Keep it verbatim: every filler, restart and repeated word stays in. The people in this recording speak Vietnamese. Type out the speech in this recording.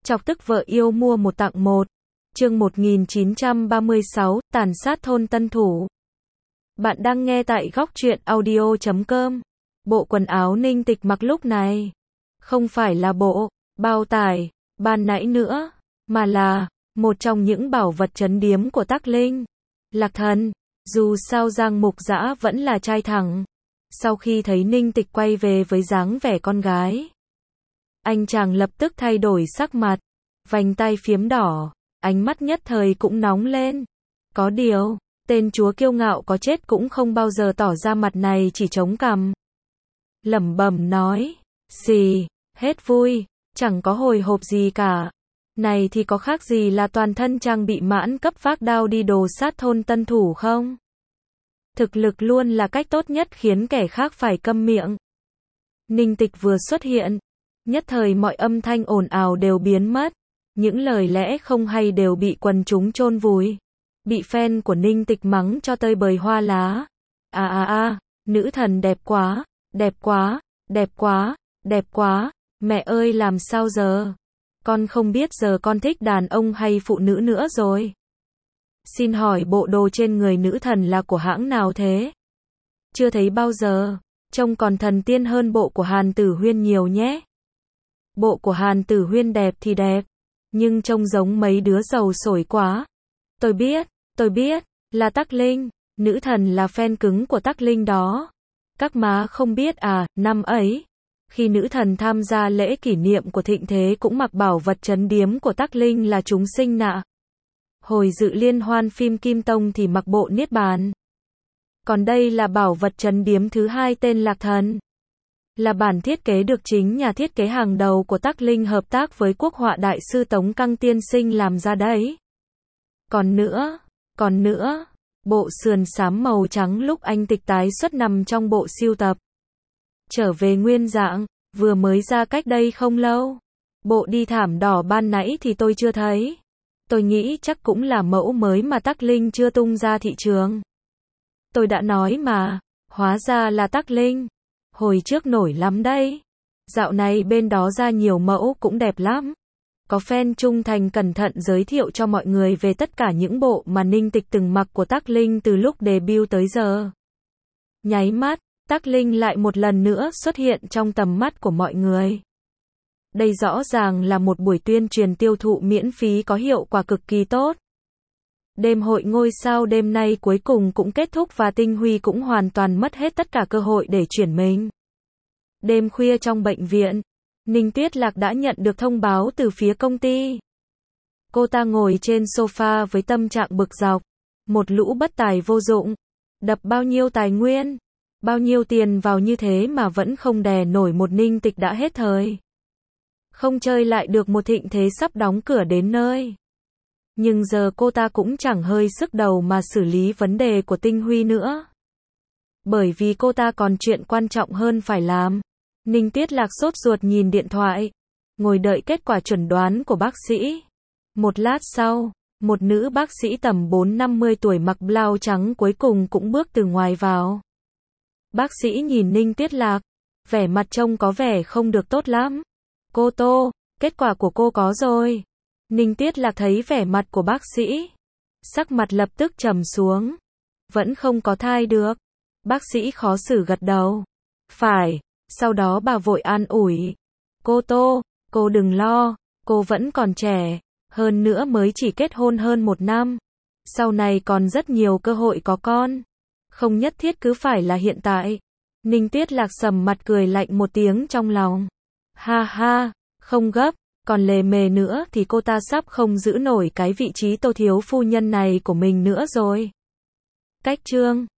Chọc tức vợ yêu mua một tặng một. Chương một nghìn chín trăm ba mươi sáu, tàn sát thôn Tân Thủ. Bạn đang nghe tại góc truyện audio chấm com. Bộ quần áo Ninh Tịch mặc lúc này không phải là bộ bao tải ban nãy nữa, mà là một trong những bảo vật trấn điếm của Tắc Linh. Lạc Thần, dù sao Giang Mục Dã vẫn là trai thẳng. Sau khi thấy Ninh Tịch quay về với dáng vẻ con gái, anh chàng lập tức thay đổi sắc mặt, vành tay phiếm đỏ, ánh mắt nhất thời cũng nóng lên. Có điều, tên chúa kiêu ngạo có chết cũng không bao giờ tỏ ra mặt này chỉ chống cằm. Lẩm bẩm nói, xì, hết vui, chẳng có hồi hộp gì cả. Này thì có khác gì là toàn thân trang bị mãn cấp vác đao đi đồ sát thôn Tân Thủ không? Thực lực luôn là cách tốt nhất khiến kẻ khác phải câm miệng. Ninh Tịch vừa xuất hiện, nhất thời mọi âm thanh ồn ào đều biến mất. Những lời lẽ không hay đều bị quần chúng chôn vùi. Bị fan của Ninh Tịch mắng cho tơi bời hoa lá. À à à, nữ thần đẹp quá, đẹp quá, đẹp quá, đẹp quá, mẹ ơi làm sao giờ? Con không biết giờ con thích đàn ông hay phụ nữ nữa rồi. Xin hỏi bộ đồ trên người nữ thần là của hãng nào thế? Chưa thấy bao giờ, trông còn thần tiên hơn bộ của Hàn Tử Huyên nhiều nhé. Bộ của Hàn Tử Huyên đẹp thì đẹp, nhưng trông giống mấy đứa giàu sổi quá. Tôi biết, tôi biết, là Tắc Linh, nữ thần là fan cứng của Tắc Linh đó. Các má không biết à, năm ấy, khi nữ thần tham gia lễ kỷ niệm của thịnh thế cũng mặc bảo vật trấn điếm của Tắc Linh là chúng sinh nạ. Hồi dự liên hoan phim Kim Tông thì mặc bộ Niết Bàn. Còn đây là bảo vật trấn điếm thứ hai tên Lạc Thần. Là bản thiết kế được chính nhà thiết kế hàng đầu của Tắc Linh hợp tác với quốc họa đại sư Tống Căng Tiên Sinh làm ra đấy. Còn nữa, còn nữa, bộ sườn xám màu trắng lúc anh Tịch tái xuất nằm trong bộ sưu tập. Trở về nguyên dạng, vừa mới ra cách đây không lâu. Bộ đi thảm đỏ ban nãy thì tôi chưa thấy. Tôi nghĩ chắc cũng là mẫu mới mà Tắc Linh chưa tung ra thị trường. Tôi đã nói mà, hóa ra là Tắc Linh. Hồi trước nổi lắm đây. Dạo này bên đó ra nhiều mẫu cũng đẹp lắm. Có fan trung thành cẩn thận giới thiệu cho mọi người về tất cả những bộ mà Ninh Tịch từng mặc của Tắc Linh từ lúc debut tới giờ. Nháy mắt, Tắc Linh lại một lần nữa xuất hiện trong tầm mắt của mọi người. Đây rõ ràng là một buổi tuyên truyền tiêu thụ miễn phí có hiệu quả cực kỳ tốt. Đêm hội ngôi sao đêm nay cuối cùng cũng kết thúc và Tinh Huy cũng hoàn toàn mất hết tất cả cơ hội để chuyển mình. Đêm khuya trong bệnh viện, Ninh Tuyết Lạc đã nhận được thông báo từ phía công ty. Cô ta ngồi trên sofa với tâm trạng bực dọc. Một lũ bất tài vô dụng. Đập bao nhiêu tài nguyên, bao nhiêu tiền vào như thế mà vẫn không đè nổi một Ninh Tịch đã hết thời. Không chơi lại được một thịnh thế sắp đóng cửa đến nơi. Nhưng giờ cô ta cũng chẳng hơi sức đầu mà xử lý vấn đề của Tinh Huy nữa. Bởi vì cô ta còn chuyện quan trọng hơn phải làm. Ninh Tuyết Lạc sốt ruột nhìn điện thoại, ngồi đợi kết quả chẩn đoán của bác sĩ. Một lát sau, một nữ bác sĩ tầm bốn năm mươi tuổi mặc blau trắng cuối cùng cũng bước từ ngoài vào. Bác sĩ nhìn Ninh Tuyết Lạc, vẻ mặt trông có vẻ không được tốt lắm. Cô Tô, kết quả của cô có rồi. Ninh Tuyết Lạc thấy vẻ mặt của bác sĩ, sắc mặt lập tức trầm xuống. Vẫn không có thai được. Bác sĩ khó xử gật đầu. Phải. Sau đó bà vội an ủi. Cô Tô, cô đừng lo, cô vẫn còn trẻ. Hơn nữa mới chỉ kết hôn hơn một năm. Sau này còn rất nhiều cơ hội có con. Không nhất thiết cứ phải là hiện tại. Ninh Tuyết Lạc sầm mặt cười lạnh một tiếng trong lòng. Ha ha, không gấp. Còn lề mề nữa thì cô ta sắp không giữ nổi cái vị trí Tô thiếu phu nhân này của mình nữa rồi. Cách chương